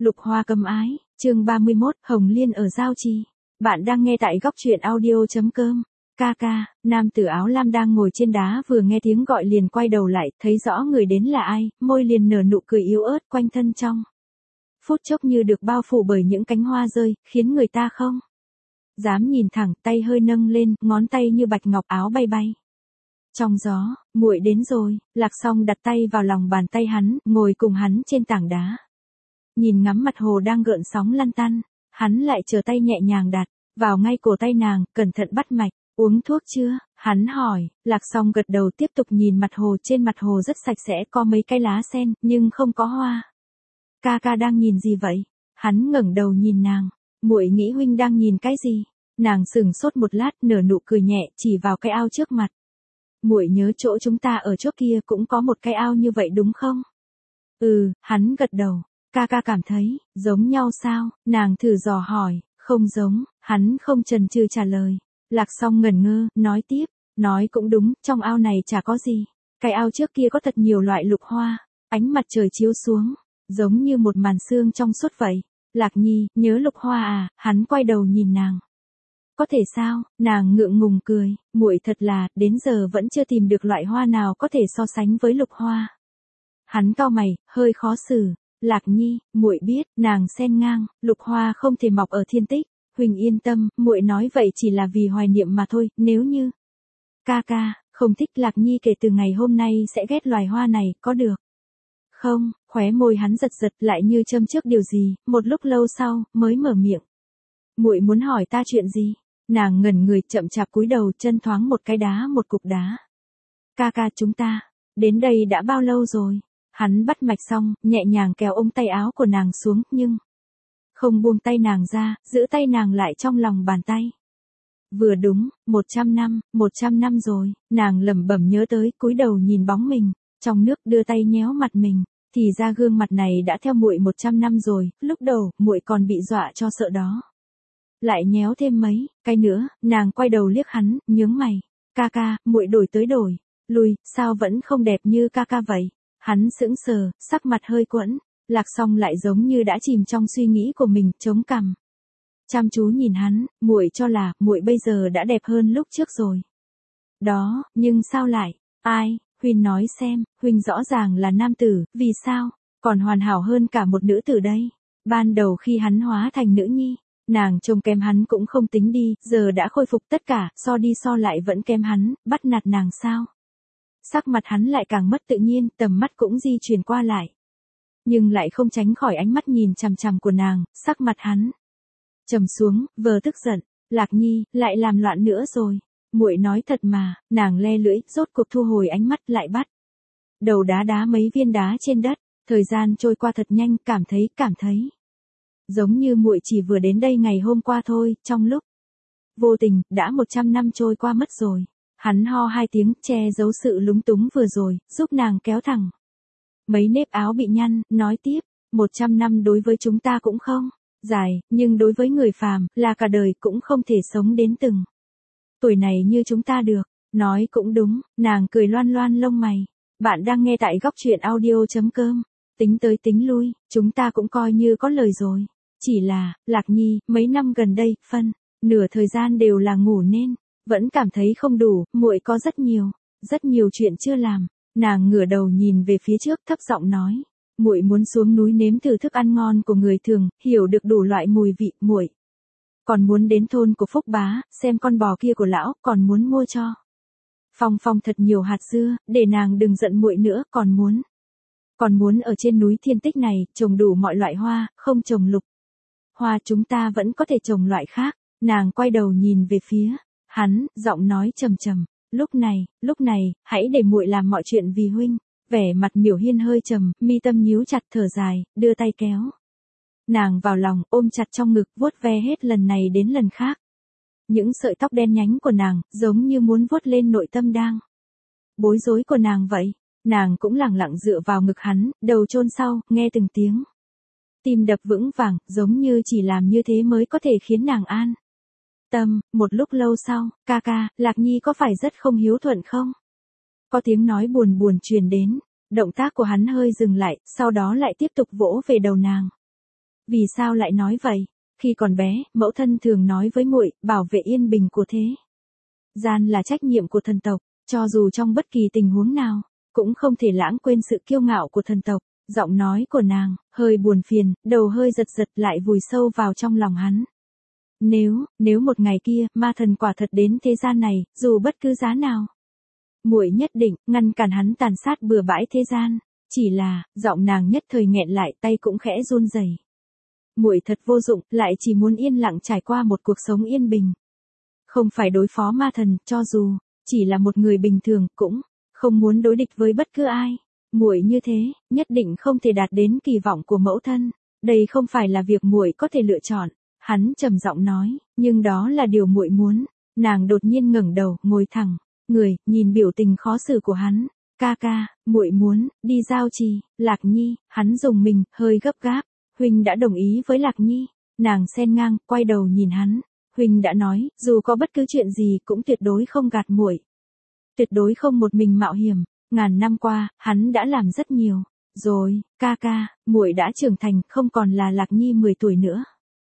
Lục Hoa cấm ái, chương 31, Hồng Liên ở Giao Trì. Bạn đang nghe tại góc truyện audio.com. Ca, nam tử áo lam đang ngồi trên đá vừa nghe tiếng gọi liền quay đầu lại, thấy rõ người đến là ai, môi liền nở nụ cười yếu ớt quanh thân trong. Phút chốc như được bao phủ bởi những cánh hoa rơi, khiến người ta không dám nhìn thẳng, tay hơi nâng lên, ngón tay như bạch ngọc áo bay bay. Trong gió, muội đến rồi, Lạc Song đặt tay vào lòng bàn tay hắn, ngồi cùng hắn trên tảng đá. Nhìn ngắm mặt hồ đang gợn sóng lăn tăn, hắn lại chờ tay nhẹ nhàng đặt vào ngay cổ tay nàng, cẩn thận bắt mạch, uống thuốc chưa? Hắn hỏi, Lạc Song gật đầu tiếp tục nhìn mặt hồ, trên mặt hồ rất sạch sẽ, có mấy cái lá sen, nhưng không có hoa. Ca đang nhìn gì vậy? Hắn ngẩng đầu nhìn nàng, muội nghĩ huynh đang nhìn cái gì? Nàng sững sốt một lát, nở nụ cười nhẹ, chỉ vào cái ao trước mặt. Muội nhớ chỗ chúng ta ở trước kia cũng có một cái ao như vậy đúng không? Hắn gật đầu. Ca cảm thấy, giống nhau sao? Nàng thử dò hỏi, không giống, hắn không chần chừ trả lời. Lạc Song ngẩn ngơ, nói tiếp, nói cũng đúng, trong ao này chả có gì. Cái ao trước kia có thật nhiều loại lục hoa, ánh mặt trời chiếu xuống, giống như một màn sương trong suốt vậy. Lạc Nhi, nhớ lục hoa à? Hắn quay đầu nhìn nàng. Có thể sao? Nàng ngượng ngùng cười, muội thật là, đến giờ vẫn chưa tìm được loại hoa nào có thể so sánh với lục hoa. Hắn cau mày, hơi khó xử. Lạc Nhi, muội biết, nàng xen ngang, lục hoa không thể mọc ở thiên tích, huỳnh yên tâm, muội nói vậy chỉ là vì hoài niệm mà thôi, nếu như ca không thích Lạc Nhi kể từ ngày hôm nay sẽ ghét loài hoa này, có được không? Khóe môi hắn giật lại như châm chước điều gì, một lúc lâu sau mới mở miệng. Muội muốn hỏi ta chuyện gì? Nàng ngẩn người, chậm chạp cúi đầu, chân thoáng một cái đá, một cục đá. Ca chúng ta đến đây đã bao lâu rồi? Hắn bắt mạch xong, nhẹ nhàng kéo ống tay áo của nàng xuống, nhưng không buông tay nàng ra, giữ tay nàng lại trong lòng bàn tay. Vừa đúng, 100 năm rồi, nàng lẩm bẩm nhớ tới, cúi đầu nhìn bóng mình, trong nước, đưa tay nhéo mặt mình, thì ra gương mặt này đã theo muội 100 năm rồi, lúc đầu, muội còn bị dọa cho sợ đó. Lại nhéo thêm mấy cái nữa, nàng quay đầu liếc hắn, nhướng mày. Ca, muội đổi tới đổi lui, sao vẫn không đẹp như ca vậy? Hắn sững sờ, sắc mặt hơi quẫn. Lạc Song lại giống như đã chìm trong suy nghĩ của mình, chống cằm, chăm chú nhìn hắn, muội cho là muội bây giờ đã đẹp hơn lúc trước rồi. Đó, nhưng sao lại? Ai? Huynh nói xem, huynh rõ ràng là nam tử, vì sao còn hoàn hảo hơn cả một nữ tử đây? Ban đầu khi hắn hóa thành nữ nhi, nàng trông kém hắn cũng không tính đi, giờ đã khôi phục tất cả, so đi so lại vẫn kém hắn, bắt nạt nàng sao? Sắc mặt hắn lại càng mất tự nhiên, tầm mắt cũng di chuyển qua lại. Nhưng lại không tránh khỏi ánh mắt nhìn chằm chằm của nàng, sắc mặt hắn trầm xuống, vờ tức giận. Lạc Nhi, lại làm loạn nữa rồi. Muội nói thật mà, nàng le lưỡi, rốt cuộc thu hồi ánh mắt, lại bắt đầu đá mấy viên đá trên đất. Thời gian trôi qua thật nhanh, cảm thấy giống như muội chỉ vừa đến đây ngày hôm qua thôi, trong lúc vô tình, đã 100 năm trôi qua mất rồi. Hắn ho hai tiếng, che giấu sự lúng túng vừa rồi, giúp nàng kéo thẳng mấy nếp áo bị nhăn, nói tiếp, 100 năm đối với chúng ta cũng không dài, nhưng đối với người phàm, là cả đời, cũng không thể sống đến từng tuổi này như chúng ta được. Nói cũng đúng, nàng cười loan loan lông mày. Bạn đang nghe tại góc truyện audio.com. Tính tới tính lui, chúng ta cũng coi như có lời rồi. Chỉ là, Lạc Nhi, mấy năm gần đây, nửa thời gian đều là ngủ nên vẫn cảm thấy không đủ, muội có rất nhiều chuyện chưa làm. Nàng ngửa đầu nhìn về phía trước, thấp giọng nói, muội muốn xuống núi nếm thử thức ăn ngon của người thường, hiểu được đủ loại mùi vị, muội còn muốn đến thôn của Phúc Bá, xem con bò kia của lão, còn muốn mua cho Phong thật nhiều hạt dưa, để nàng đừng giận muội nữa, còn muốn ở trên núi Thiên Tích này, trồng đủ mọi loại hoa, không trồng lục hoa, chúng ta vẫn có thể trồng loại khác. Nàng quay đầu nhìn về phía hắn, giọng nói trầm trầm, lúc này, hãy để muội làm mọi chuyện vì huynh. Vẻ mặt Miểu Hiên hơi trầm, mi tâm nhíu chặt, thở dài, đưa tay kéo nàng vào lòng, ôm chặt trong ngực, vuốt ve hết lần này đến lần khác. Những sợi tóc đen nhánh của nàng, giống như muốn vuốt lên nội tâm đang bối rối của nàng vậy. Nàng cũng lẳng lặng dựa vào ngực hắn, đầu chôn sau, nghe từng tiếng tim đập vững vàng, giống như chỉ làm như thế mới có thể khiến nàng an tâm. Một lúc lâu sau, ca, Lạc Nhi có phải rất không hiếu thuận không? Có tiếng nói buồn truyền đến, động tác của hắn hơi dừng lại, sau đó lại tiếp tục vỗ về đầu nàng. Vì sao lại nói vậy? Khi còn bé, mẫu thân thường nói với muội, bảo vệ yên bình của thế gian là trách nhiệm của thần tộc, cho dù trong bất kỳ tình huống nào, cũng không thể lãng quên sự kiêu ngạo của thần tộc. Giọng nói của nàng, hơi buồn phiền, đầu hơi giật giật lại vùi sâu vào trong lòng hắn. Nếu một ngày kia, ma thần quả thật đến thế gian này, dù bất cứ giá nào, muội nhất định ngăn cản hắn tàn sát bừa bãi thế gian. Chỉ là, giọng nàng nhất thời nghẹn lại, tay cũng khẽ run rẩy. Muội thật vô dụng, lại chỉ muốn yên lặng trải qua một cuộc sống yên bình. Không phải đối phó ma thần, cho dù chỉ là một người bình thường, cũng không muốn đối địch với bất cứ ai. Muội như thế, nhất định không thể đạt đến kỳ vọng của mẫu thân. Đây không phải là việc muội có thể lựa chọn. Hắn trầm giọng nói, nhưng đó là điều muội muốn. Nàng đột nhiên ngẩng đầu, ngồi thẳng người, nhìn biểu tình khó xử của hắn. Ca ca, muội muốn đi giao trì. Lạc Nhi, hắn dùng mình, hơi gấp gáp. Huynh đã đồng ý với Lạc Nhi. Nàng xen ngang, quay đầu nhìn hắn. Huynh đã nói, dù có bất cứ chuyện gì cũng tuyệt đối không gạt muội. Tuyệt đối không một mình mạo hiểm. Ngàn năm qua, hắn đã làm rất nhiều. Rồi, ca ca, muội đã trưởng thành, không còn là Lạc Nhi 10 tuổi nữa.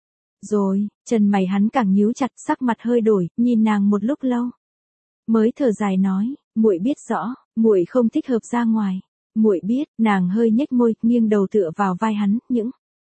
Rồi, chân mày hắn càng nhíu chặt, sắc mặt hơi đổi, nhìn nàng một lúc lâu. Mới thở dài nói, muội biết rõ, muội không thích hợp ra ngoài. Muội biết, nàng hơi nhếch môi, nghiêng đầu tựa vào vai hắn, những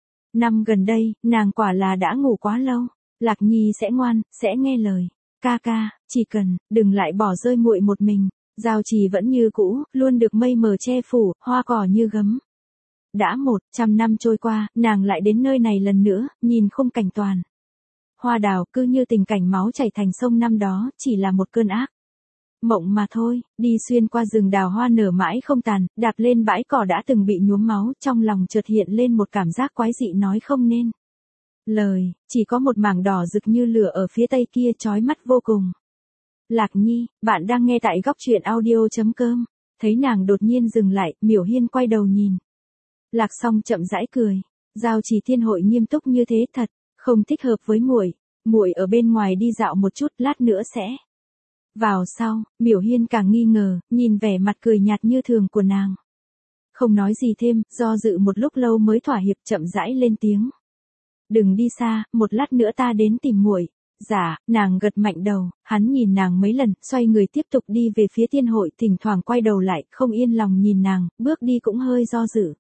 năm gần đây, nàng quả là đã ngủ quá lâu. Lạc Nhi sẽ ngoan, sẽ nghe lời. Ca ca, chỉ cần, đừng lại bỏ rơi muội một mình. Giao trì vẫn như cũ, luôn được mây mờ che phủ, hoa cỏ như gấm. Đã 100 năm trôi qua, nàng lại đến nơi này lần nữa, nhìn khung cảnh toàn hoa đào, cứ như tình cảnh máu chảy thành sông năm đó, chỉ là một cơn ác mộng mà thôi. Đi xuyên qua rừng đào hoa nở mãi không tàn, đạp lên bãi cỏ đã từng bị nhuốm máu, trong lòng chợt hiện lên một cảm giác quái dị nói không nên lời. Chỉ có một mảng đỏ rực như lửa ở phía tây kia, chói mắt vô cùng. Lạc Nhi, bạn đang nghe tại góc truyện audio.com. Thấy nàng đột nhiên dừng lại, Miểu Hiên quay đầu nhìn. Lạc Song chậm rãi cười. Giao trì thiên hội nghiêm túc như thế thật, không thích hợp với muội. Muội ở bên ngoài đi dạo một chút, lát nữa sẽ vào sau. Miểu Hiên càng nghi ngờ, nhìn vẻ mặt cười nhạt như thường của nàng. Không nói gì thêm, do dự một lúc lâu mới thỏa hiệp, chậm rãi lên tiếng. Đừng đi xa, một lát nữa ta đến tìm muội. Dạ, nàng gật mạnh đầu, hắn nhìn nàng mấy lần, xoay người tiếp tục đi về phía thiên hội, thỉnh thoảng quay đầu lại, không yên lòng nhìn nàng, bước đi cũng hơi do dự.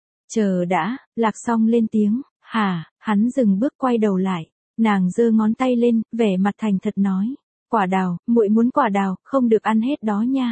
Chờ đã, Lạc Song lên tiếng, hả, hắn dừng bước quay đầu lại, nàng giơ ngón tay lên, vẻ mặt thành thật nói, quả đào, muội muốn quả đào, không được ăn hết đó nha.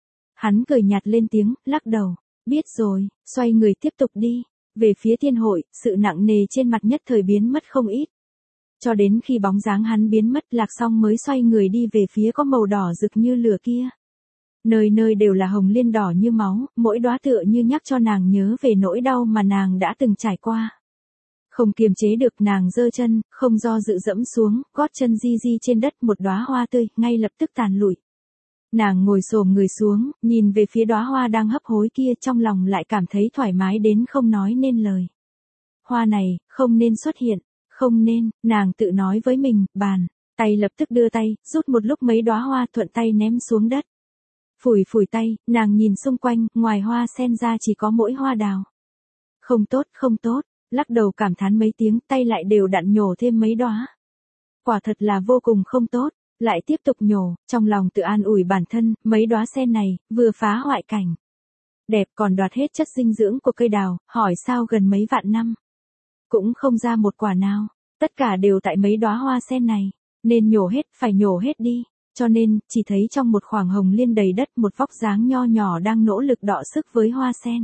Hắn cười nhạt lên tiếng, lắc đầu, biết rồi, xoay người tiếp tục đi, về phía thiên hội, sự nặng nề trên mặt nhất thời biến mất không ít. Cho đến khi bóng dáng hắn biến mất, Lạc Song mới xoay người đi về phía có màu đỏ rực như lửa kia. Nơi nơi đều là hồng liên đỏ như máu, mỗi đóa tựa như nhắc cho nàng nhớ về nỗi đau mà nàng đã từng trải qua. Không kiềm chế được, nàng giơ chân, không do dự dẫm xuống, gót chân di di trên đất, một đóa hoa tươi, ngay lập tức tàn lụi. Nàng ngồi xổm người xuống, nhìn về phía đóa hoa đang hấp hối kia, trong lòng lại cảm thấy thoải mái đến không nói nên lời. Hoa này, không nên xuất hiện. Không nên, nàng tự nói với mình, bàn tay lập tức đưa tay, rút một lúc mấy đóa hoa, thuận tay ném xuống đất. Phủi phủi tay, nàng nhìn xung quanh, ngoài hoa sen ra chỉ có mỗi hoa đào. Không tốt, không tốt, lắc đầu cảm thán mấy tiếng, tay lại đều đặn nhổ thêm mấy đóa. Quả thật là vô cùng không tốt, lại tiếp tục nhổ, trong lòng tự an ủi bản thân, mấy đóa sen này, vừa phá hoại cảnh đẹp còn đoạt hết chất dinh dưỡng của cây đào, hỏi sao gần mấy vạn năm cũng không ra một quả nào, tất cả đều tại mấy đóa hoa sen này, nên nhổ hết, phải nhổ hết đi, cho nên, chỉ thấy trong một khoảng hồng liên đầy đất một vóc dáng nho nhỏ đang nỗ lực đọ sức với hoa sen.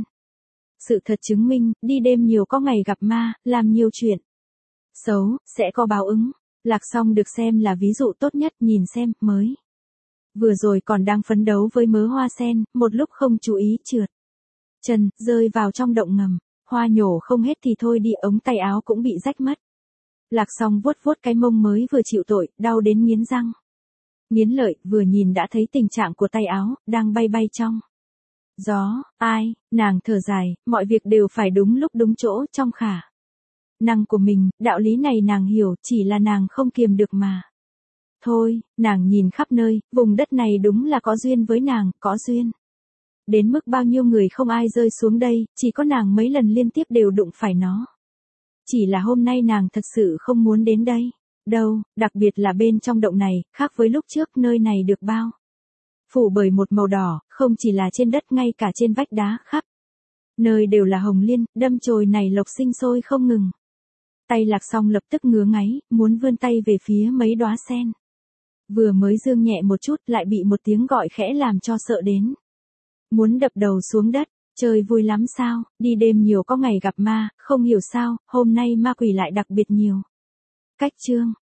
Sự thật chứng minh, đi đêm nhiều có ngày gặp ma, làm nhiều chuyện xấu, sẽ có báo ứng. Lạc Song được xem là ví dụ tốt nhất, nhìn xem, mới vừa rồi còn đang phấn đấu với mớ hoa sen, một lúc không chú ý trượt chân, rơi vào trong động ngầm. Hoa nhổ không hết thì thôi đi, ống tay áo cũng bị rách mất. Lạc Song vuốt vuốt cái mông mới vừa chịu tội, đau đến nghiến răng nghiến lợi, vừa nhìn đã thấy tình trạng của tay áo, đang bay bay trong gió. Ai, nàng thở dài, mọi việc đều phải đúng lúc đúng chỗ, trong khả năng của mình, đạo lý này nàng hiểu, chỉ là nàng không kiềm được mà thôi. Nàng nhìn khắp nơi, vùng đất này đúng là có duyên với nàng, có duyên đến mức bao nhiêu người không ai rơi xuống đây, chỉ có nàng mấy lần liên tiếp đều đụng phải nó. Chỉ là hôm nay nàng thật sự không muốn đến đây. Đâu, đặc biệt là bên trong động này, khác với lúc trước nơi này được bao phủ bởi một màu đỏ, không chỉ là trên đất ngay cả trên vách đá khắp nơi đều là hồng liên, đâm chồi này lộc sinh sôi không ngừng. Tay Lạc Song lập tức ngứa ngáy, muốn vươn tay về phía mấy đóa sen. Vừa mới dương nhẹ một chút lại bị một tiếng gọi khẽ làm cho sợ đến. Muốn đập đầu xuống đất, trời vui lắm sao, đi đêm nhiều có ngày gặp ma, không hiểu sao, hôm nay ma quỷ lại đặc biệt nhiều. Cách chương